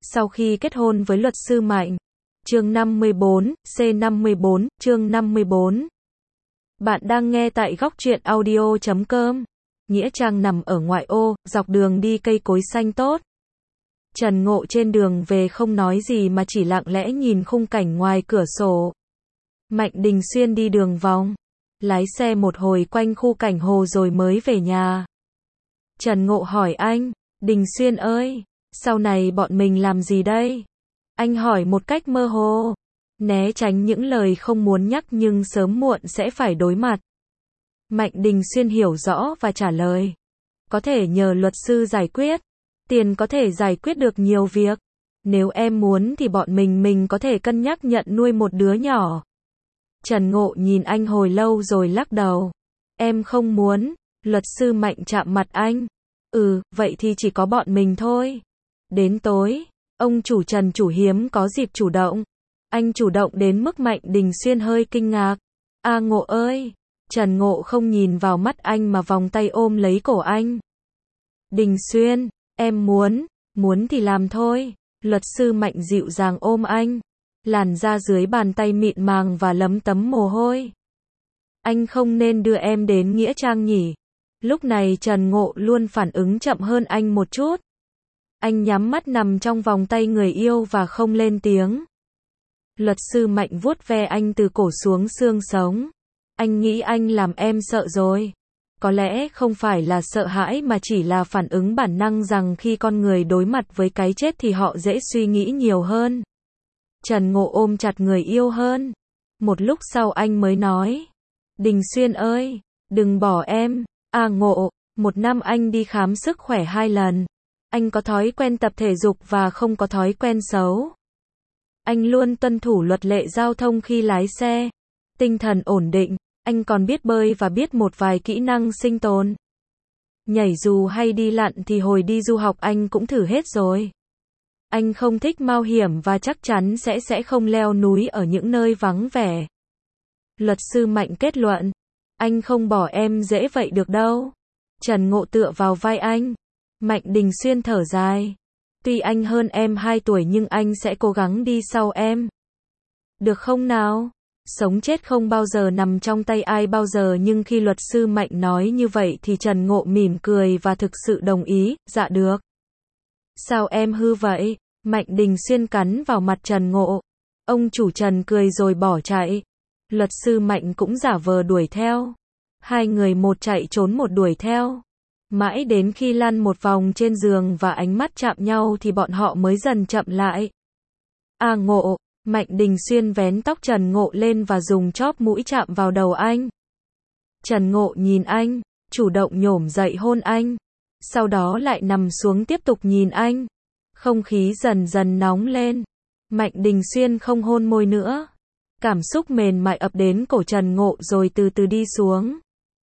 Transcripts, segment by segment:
Sau khi kết hôn với luật sư Mạnh. Chương 54, C54, chương 54. Bạn đang nghe tại góc truyện audio.com. Nghĩa Trang nằm ở ngoại ô, dọc đường đi cây cối xanh tốt. Trần Ngộ trên đường về không nói gì mà chỉ lặng lẽ nhìn khung cảnh ngoài cửa sổ. Mạnh Đình Xuyên đi đường vòng, lái xe một hồi quanh khu cảnh hồ rồi mới về nhà. Trần Ngộ hỏi anh, Đình Xuyên ơi, sau này bọn mình làm gì đây? Anh hỏi một cách mơ hồ, né tránh những lời không muốn nhắc nhưng sớm muộn sẽ phải đối mặt. Mạnh Đình Xuyên hiểu rõ và trả lời, có thể nhờ luật sư giải quyết, tiền có thể giải quyết được nhiều việc. Nếu em muốn thì bọn mình có thể cân nhắc nhận nuôi một đứa nhỏ. Trần Ngộ nhìn anh hồi lâu rồi lắc đầu. Em không muốn. Luật sư Mạnh chạm mặt anh. Vậy thì chỉ có bọn mình thôi. Đến tối, ông chủ Trần chủ hiếm có dịp chủ động. Anh chủ động đến mức Mạnh Đình Xuyên hơi kinh ngạc. Ngộ ơi! Trần Ngộ không nhìn vào mắt anh mà vòng tay ôm lấy cổ anh. Đình Xuyên, em muốn thì làm thôi. Luật sư Mạnh dịu dàng ôm anh. Làn da dưới bàn tay mịn màng và lấm tấm mồ hôi. Anh không nên đưa em đến Nghĩa Trang nhỉ? Lúc này Trần Ngộ luôn phản ứng chậm hơn anh một chút. Anh nhắm mắt nằm trong vòng tay người yêu và không lên tiếng. Luật sư Mạnh vuốt ve anh từ cổ xuống xương sống. Anh nghĩ anh làm em sợ rồi. Có lẽ không phải là sợ hãi mà chỉ là phản ứng bản năng rằng khi con người đối mặt với cái chết thì họ dễ suy nghĩ nhiều hơn. Trần Ngộ ôm chặt người yêu hơn. Một lúc sau anh mới nói. Đình Xuyên ơi, đừng bỏ em. Ngộ, một năm anh đi khám sức khỏe 2 lần. Anh có thói quen tập thể dục và không có thói quen xấu. Anh luôn tuân thủ luật lệ giao thông khi lái xe. Tinh thần ổn định, anh còn biết bơi và biết một vài kỹ năng sinh tồn. Nhảy dù hay đi lặn thì hồi đi du học anh cũng thử hết rồi. Anh không thích mạo hiểm và chắc chắn sẽ không leo núi ở những nơi vắng vẻ. Luật sư Mạnh kết luận, anh không bỏ em dễ vậy được đâu. Trần Ngộ tựa vào vai anh. Mạnh Đình Xuyên thở dài. Tuy anh hơn em 2 tuổi nhưng anh sẽ cố gắng đi sau em. Được không nào? Sống chết không bao giờ nằm trong tay ai bao giờ, nhưng khi luật sư Mạnh nói như vậy thì Trần Ngộ mỉm cười và thực sự đồng ý, dạ được. Sao em hư vậy? Mạnh Đình Xuyên cắn vào mặt Trần Ngộ. Ông chủ Trần cười rồi bỏ chạy. Luật sư Mạnh cũng giả vờ đuổi theo. Hai người một chạy trốn một đuổi theo. Mãi đến khi lăn một vòng trên giường và ánh mắt chạm nhau thì bọn họ mới dần chậm lại. Ngộ! Mạnh Đình Xuyên vén tóc Trần Ngộ lên và dùng chóp mũi chạm vào đầu anh. Trần Ngộ nhìn anh, chủ động nhổm dậy hôn anh. Sau đó lại nằm xuống tiếp tục nhìn anh. Không khí dần dần nóng lên. Mạnh Đình Xuyên không hôn môi nữa. Cảm xúc mềm mại ập đến cổ Trần Ngộ rồi từ từ đi xuống.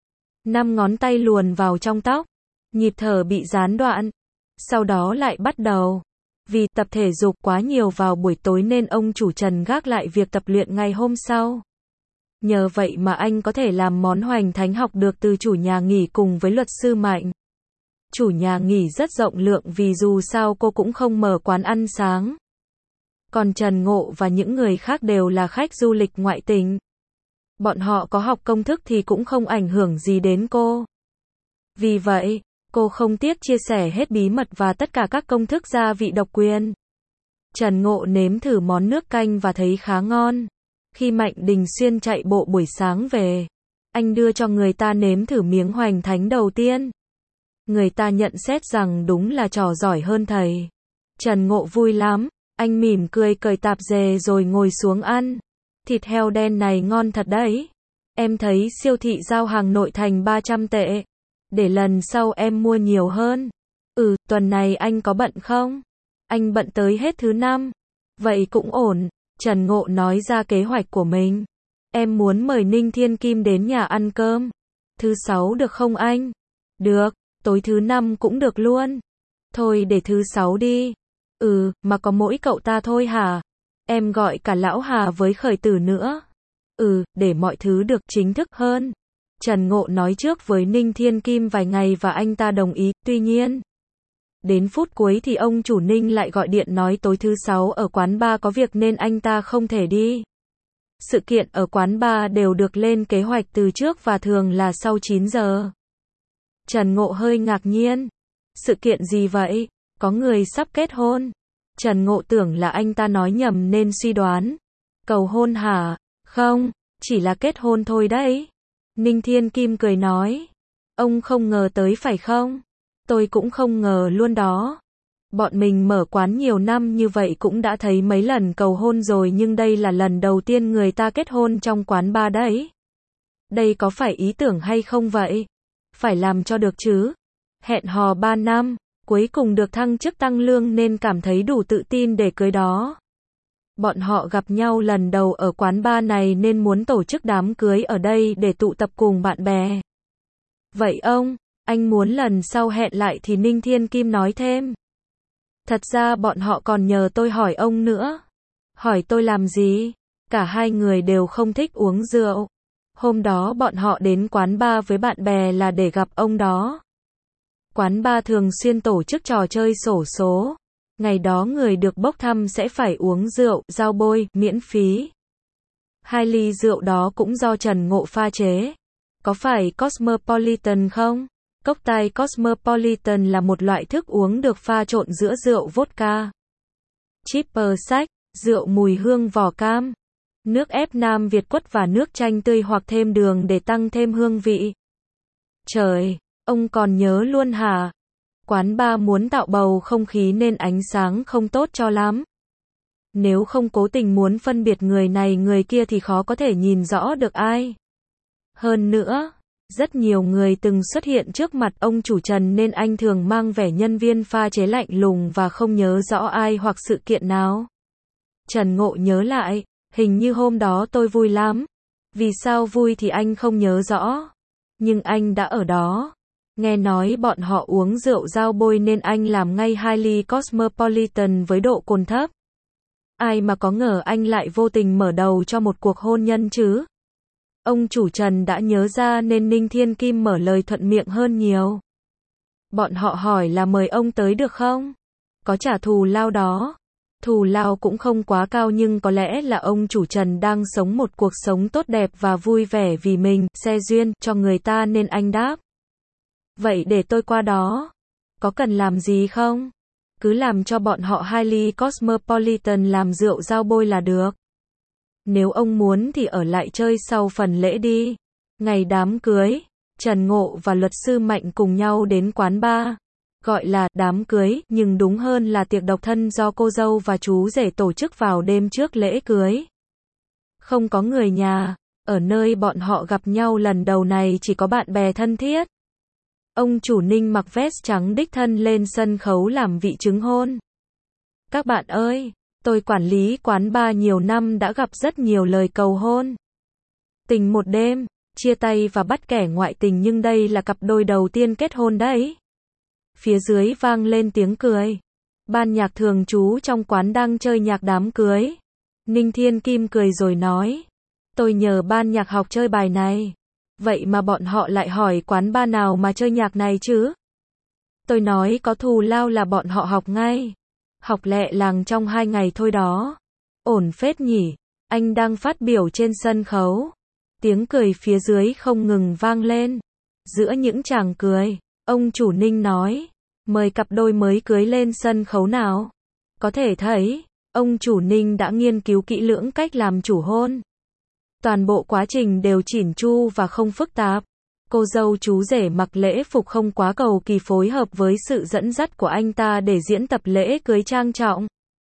5 ngón tay luồn vào trong tóc. Nhịp thở bị gián đoạn. Sau đó lại bắt đầu. Vì tập thể dục quá nhiều vào buổi tối nên ông chủ Trần gác lại việc tập luyện ngày hôm sau. Nhờ vậy mà anh có thể làm món hoành thánh học được từ chủ nhà nghỉ cùng với luật sư Mạnh. Chủ nhà nghỉ rất rộng lượng vì dù sao cô cũng không mở quán ăn sáng. Còn Trần Ngộ và những người khác đều là khách du lịch ngoại tỉnh. Bọn họ có học công thức thì cũng không ảnh hưởng gì đến cô. Vì vậy, cô không tiếc chia sẻ hết bí mật và tất cả các công thức gia vị độc quyền. Trần Ngộ nếm thử món nước canh và thấy khá ngon. Khi Mạnh Đình Xuyên chạy bộ buổi sáng về, anh đưa cho người ta nếm thử miếng hoành thánh đầu tiên. Người ta nhận xét rằng đúng là trò giỏi hơn thầy. Trần Ngộ vui lắm, anh mỉm cười cởi tạp dề rồi ngồi xuống ăn. Thịt heo đen này ngon thật đấy. Em thấy siêu thị giao hàng nội thành 300 tệ. Để lần sau em mua nhiều hơn. Tuần này anh có bận không? Anh bận tới hết thứ 5. Vậy cũng ổn. Trần Ngộ nói ra kế hoạch của mình. Em muốn mời Ninh Thiên Kim đến nhà ăn cơm. Thứ 6 được không anh? Được, tối thứ 5 cũng được luôn. Thôi để thứ 6 đi. Mà có mỗi cậu ta thôi hả? Em gọi cả lão Hà với Khởi Tử nữa. Để mọi thứ được chính thức hơn. Trần Ngộ nói trước với Ninh Thiên Kim vài ngày và anh ta đồng ý, tuy nhiên Đến phút cuối thì ông chủ Ninh lại gọi điện nói tối thứ 6 ở quán bar có việc nên anh ta không thể đi. Sự kiện ở quán bar đều được lên kế hoạch từ trước và thường là sau 9 giờ. Trần Ngộ hơi ngạc nhiên. Sự kiện gì vậy? Có người sắp kết hôn. Trần Ngộ tưởng là anh ta nói nhầm nên suy đoán. Cầu hôn hả? Không, chỉ là kết hôn thôi đấy. Ninh Thiên Kim cười nói. Ông không ngờ tới phải không? Tôi cũng không ngờ luôn đó. Bọn mình mở quán nhiều năm như vậy cũng đã thấy mấy lần cầu hôn rồi nhưng đây là lần đầu tiên người ta kết hôn trong quán bar đấy. Đây có phải ý tưởng hay không vậy? Phải làm cho được chứ. Hẹn hò 3 năm, cuối cùng được thăng chức tăng lương nên cảm thấy đủ tự tin để cưới đó. Bọn họ gặp nhau lần đầu ở quán bar này nên muốn tổ chức đám cưới ở đây để tụ tập cùng bạn bè. Vậy anh muốn lần sau hẹn lại thì Ninh Thiên Kim nói thêm. Thật ra bọn họ còn nhờ tôi hỏi ông nữa. Hỏi tôi làm gì? Cả hai người đều không thích uống rượu. Hôm đó bọn họ đến quán bar với bạn bè là để gặp ông đó. Quán bar thường xuyên tổ chức trò chơi xổ số. Ngày đó người được bốc thăm sẽ phải uống rượu, giao bôi, miễn phí. 2 ly rượu đó cũng do Trần Ngộ pha chế. Có phải Cosmopolitan không? Cocktail Cosmopolitan là một loại thức uống được pha trộn giữa rượu vodka, Chipper sách, rượu mùi hương vỏ cam, nước ép Nam Việt quất và nước chanh tươi hoặc thêm đường để tăng thêm hương vị. Trời, ông còn nhớ luôn hả? Quán bar muốn tạo bầu không khí nên ánh sáng không tốt cho lắm. Nếu không cố tình muốn phân biệt người này người kia thì khó có thể nhìn rõ được ai. Hơn nữa, rất nhiều người từng xuất hiện trước mặt ông chủ Trần nên anh thường mang vẻ nhân viên pha chế lạnh lùng và không nhớ rõ ai hoặc sự kiện nào. Trần Ngộ nhớ lại, hình như hôm đó tôi vui lắm. Vì sao vui thì anh không nhớ rõ. Nhưng anh đã ở đó. Nghe nói bọn họ uống rượu giao bôi nên anh làm ngay 2 ly Cosmopolitan với độ cồn thấp. Ai mà có ngờ anh lại vô tình mở đầu cho một cuộc hôn nhân chứ. Ông chủ Trần đã nhớ ra nên Ninh Thiên Kim mở lời thuận miệng hơn nhiều. Bọn họ hỏi là mời ông tới được không? Có trả thù lao đó. Thù lao cũng không quá cao nhưng có lẽ là ông chủ Trần đang sống một cuộc sống tốt đẹp và vui vẻ vì mình, xe duyên, cho người ta nên anh đáp. Vậy để tôi qua đó. Có cần làm gì không? Cứ làm cho bọn họ 2 ly Cosmopolitan làm rượu giao bôi là được. Nếu ông muốn thì ở lại chơi sau phần lễ đi. Ngày đám cưới, Trần Ngộ và luật sư Mạnh cùng nhau đến quán bar. Gọi là đám cưới, nhưng đúng hơn là tiệc độc thân do cô dâu và chú rể tổ chức vào đêm trước lễ cưới. Không có người nhà, ở nơi bọn họ gặp nhau lần đầu này chỉ có bạn bè thân thiết. Ông chủ Ninh mặc vest trắng đích thân lên sân khấu làm vị chứng hôn. Các bạn ơi! Tôi quản lý quán bar nhiều năm đã gặp rất nhiều lời cầu hôn. Tình một đêm, chia tay và bắt kẻ ngoại tình nhưng đây là cặp đôi đầu tiên kết hôn đấy. Phía dưới vang lên tiếng cười. Ban nhạc thường trú trong quán đang chơi nhạc đám cưới. Ninh Thiên Kim cười rồi nói. Tôi nhờ ban nhạc học chơi bài này. Vậy mà bọn họ lại hỏi quán bar nào mà chơi nhạc này chứ? Tôi nói có thù lao là bọn họ học ngay. Học lẹ làng trong 2 ngày thôi đó. Ổn phết nhỉ. Anh đang phát biểu trên sân khấu. Tiếng cười phía dưới không ngừng vang lên. Giữa những chàng cười, ông chủ Ninh nói. Mời cặp đôi mới cưới lên sân khấu nào. Có thể thấy, ông chủ Ninh đã nghiên cứu kỹ lưỡng cách làm chủ hôn. Toàn bộ quá trình đều chỉn chu và không phức tạp. Cô dâu chú rể mặc lễ phục không quá cầu kỳ phối hợp với sự dẫn dắt của anh ta để diễn tập lễ cưới trang trọng.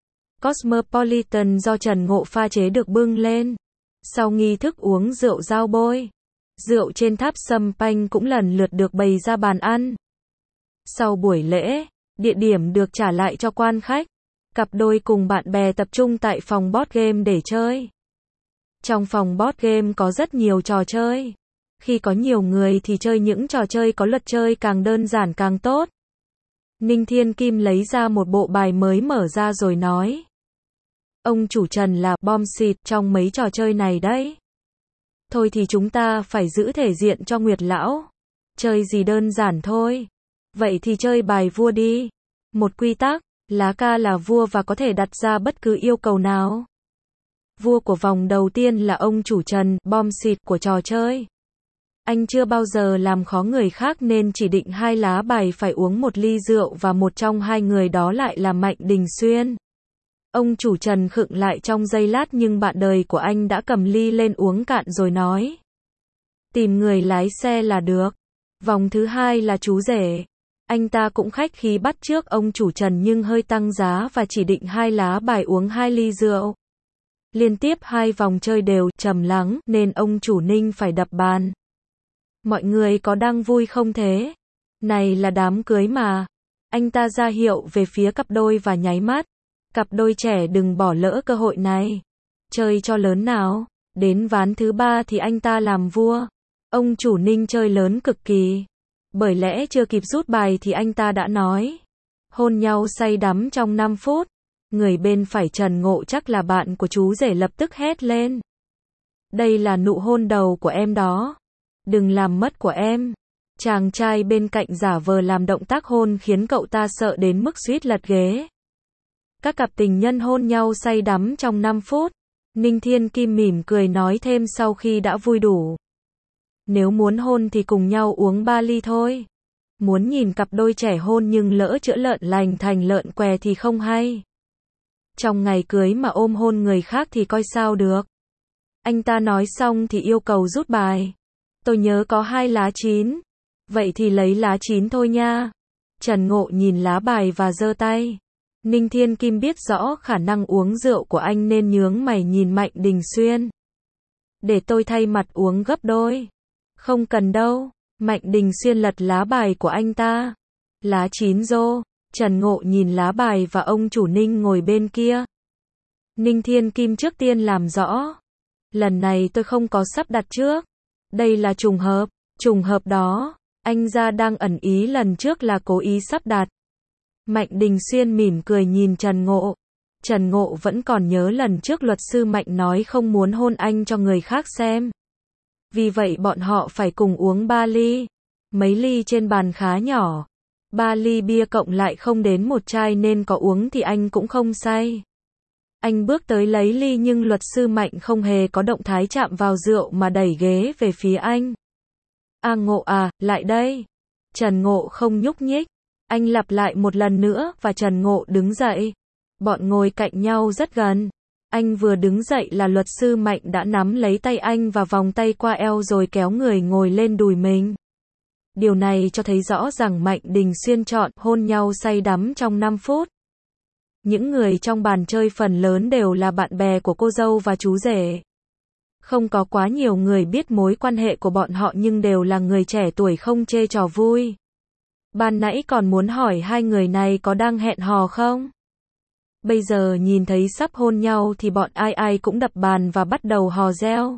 Cosmopolitan do Trần Ngộ pha chế được bưng lên. Sau nghi thức uống rượu giao bôi, rượu trên tháp champagne cũng lần lượt được bày ra bàn ăn. Sau buổi lễ, địa điểm được trả lại cho quan khách. Cặp đôi cùng bạn bè tập trung tại phòng board game để chơi. Trong phòng board game có rất nhiều trò chơi. Khi có nhiều người thì chơi những trò chơi có luật chơi càng đơn giản càng tốt. Ninh Thiên Kim lấy ra một bộ bài mới mở ra rồi nói. Ông chủ Trần là bom xịt trong mấy trò chơi này đấy. Thôi thì chúng ta phải giữ thể diện cho Nguyệt Lão. Chơi gì đơn giản thôi. Vậy thì chơi bài vua đi. Một quy tắc, lá ca là vua và có thể đặt ra bất cứ yêu cầu nào. Vua của vòng đầu tiên là ông chủ Trần, bom xịt của trò chơi. Anh chưa bao giờ làm khó người khác nên chỉ định 2 lá bài phải uống 1 ly rượu và một trong 2 người đó lại là Mạnh Đình Xuyên. Ông chủ Trần khựng lại trong giây lát nhưng bạn đời của anh đã cầm ly lên uống cạn rồi nói. Tìm người lái xe là được. Vòng thứ 2 là chú rể. Anh ta cũng khách khí bắt chước ông chủ Trần nhưng hơi tăng giá và chỉ định 2 lá bài uống 2 ly rượu. Liên tiếp 2 vòng chơi đều trầm lắng nên ông chủ Ninh phải đập bàn. Mọi người có đang vui không thế? Này là đám cưới mà. Anh ta ra hiệu về phía cặp đôi và nháy mắt. Cặp đôi trẻ đừng bỏ lỡ cơ hội này. Chơi cho lớn nào. Đến ván thứ 3 thì anh ta làm vua. Ông chủ Ninh chơi lớn cực kỳ. Bởi lẽ chưa kịp rút bài thì anh ta đã nói. Hôn nhau say đắm trong 5 phút. Người bên phải Trần Ngộ chắc là bạn của chú rể lập tức hét lên. Đây là nụ hôn đầu của em đó. Đừng làm mất của em. Chàng trai bên cạnh giả vờ làm động tác hôn khiến cậu ta sợ đến mức suýt lật ghế. Các cặp tình nhân hôn nhau say đắm trong 5 phút. Ninh Thiên Kim mỉm cười nói thêm sau khi đã vui đủ. Nếu muốn hôn thì cùng nhau uống 3 ly thôi. Muốn nhìn cặp đôi trẻ hôn nhưng lỡ chữa lợn lành thành lợn què thì không hay. Trong ngày cưới mà ôm hôn người khác thì coi sao được. Anh ta nói xong thì yêu cầu rút bài. Tôi nhớ có 2 lá 9. Vậy thì lấy lá 9 thôi nha. Trần Ngộ nhìn lá bài và giơ tay. Ninh Thiên Kim biết rõ khả năng uống rượu của anh nên nhướng mày nhìn Mạnh Đình Xuyên. Để tôi thay mặt uống gấp đôi. Không cần đâu. Mạnh Đình Xuyên lật lá bài của anh ta. Lá 9 rô. Trần Ngộ nhìn lá bài và ông chủ Ninh ngồi bên kia. Ninh Thiên Kim trước tiên làm rõ. Lần này tôi không có sắp đặt trước. Đây là trùng hợp. Trùng hợp đó. Anh ra đang ẩn ý lần trước là cố ý sắp đặt. Mạnh Đình Xuyên mỉm cười nhìn Trần Ngộ. Trần Ngộ vẫn còn nhớ lần trước luật sư Mạnh nói không muốn hôn anh cho người khác xem. Vì vậy bọn họ phải cùng uống 3 ly. Mấy ly trên bàn khá nhỏ. 3 ly bia cộng lại không đến 1 chai nên có uống thì anh cũng không say. Anh bước tới lấy ly nhưng luật sư Mạnh không hề có động thái chạm vào rượu mà đẩy ghế về phía anh. A Ngộ à, lại đây. Trần Ngộ không nhúc nhích. Anh lặp lại một lần nữa và Trần Ngộ đứng dậy. Bọn ngồi cạnh nhau rất gần. Anh vừa đứng dậy là luật sư Mạnh đã nắm lấy tay anh và vòng tay qua eo rồi kéo người ngồi lên đùi mình. Điều này cho thấy rõ rằng Mạnh Đình Xuyên chọn hôn nhau say đắm trong 5 phút. Những người trong bàn chơi phần lớn đều là bạn bè của cô dâu và chú rể. Không có quá nhiều người biết mối quan hệ của bọn họ nhưng đều là người trẻ tuổi không chê trò vui. Ban nãy còn muốn hỏi 2 người này có đang hẹn hò không? Bây giờ nhìn thấy sắp hôn nhau thì bọn ai cũng đập bàn và bắt đầu hò reo.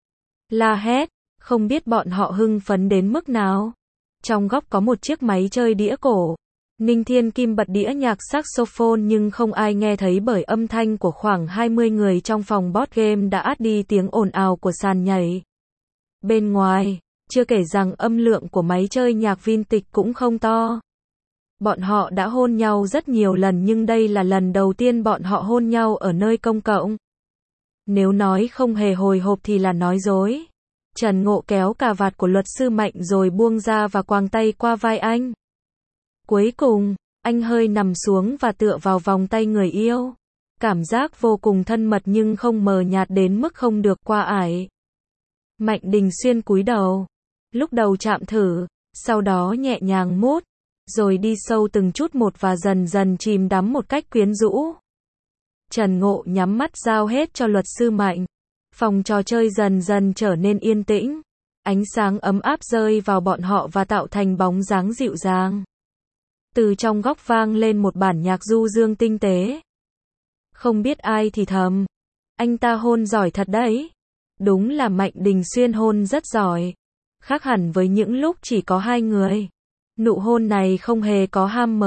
La hét, không biết bọn họ hưng phấn đến mức nào. Trong góc có một chiếc máy chơi đĩa cổ. Ninh Thiên Kim bật đĩa nhạc saxophone nhưng không ai nghe thấy bởi âm thanh của khoảng 20 người trong phòng board game đã át đi tiếng ồn ào của sàn nhảy. Bên ngoài, chưa kể rằng âm lượng của máy chơi nhạc vintage cũng không to. Bọn họ đã hôn nhau rất nhiều lần nhưng đây là lần đầu tiên bọn họ hôn nhau ở nơi công cộng. Nếu nói không hề hồi hộp thì là nói dối. Trần Ngộ kéo cà vạt của luật sư Mạnh rồi buông ra và quàng tay qua vai anh. Cuối cùng, anh hơi nằm xuống và tựa vào vòng tay người yêu. Cảm giác vô cùng thân mật nhưng không mờ nhạt đến mức không được qua ải. Mạnh Đình Xuyên cúi đầu. Lúc đầu chạm thử, sau đó nhẹ nhàng mút, rồi đi sâu từng chút một và dần dần chìm đắm một cách quyến rũ. Trần Ngộ nhắm mắt giao hết cho luật sư Mạnh. Phòng trò chơi dần dần trở nên yên tĩnh. Ánh sáng ấm áp rơi vào bọn họ và tạo thành bóng dáng dịu dàng. Từ trong góc vang lên một bản nhạc du dương tinh tế. Không biết ai thì thầm. Anh ta hôn giỏi thật đấy. Đúng là Mạnh Đình Xuyên hôn rất giỏi. Khác hẳn với những lúc chỉ có 2 người. Nụ hôn này không hề có ham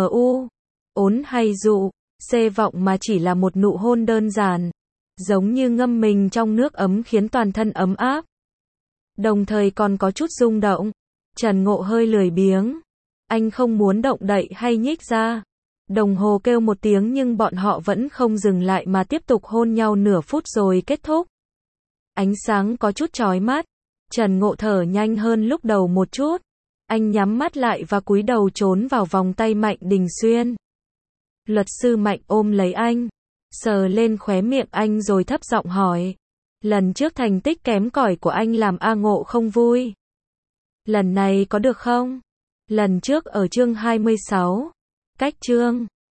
ốn hay dụ, vọng mà chỉ là một nụ hôn đơn giản. Giống như ngâm mình trong nước ấm khiến toàn thân ấm áp. Đồng thời còn có chút rung động. Trần Ngộ hơi lười biếng. Anh không muốn động đậy hay nhích ra. Đồng hồ kêu một tiếng nhưng bọn họ vẫn không dừng lại mà tiếp tục hôn nhau nửa phút rồi kết thúc. Ánh sáng có chút chói mắt. Trần Ngộ thở nhanh hơn lúc đầu một chút. Anh nhắm mắt lại và cúi đầu trốn vào vòng tay Mạnh Đình Xuyên. Luật sư Mạnh ôm lấy anh, sờ lên khóe miệng anh rồi thấp giọng hỏi. Lần trước thành tích kém cỏi của anh làm A Ngộ không vui. Lần này có được không? Lần trước ở chương 26. Cách chương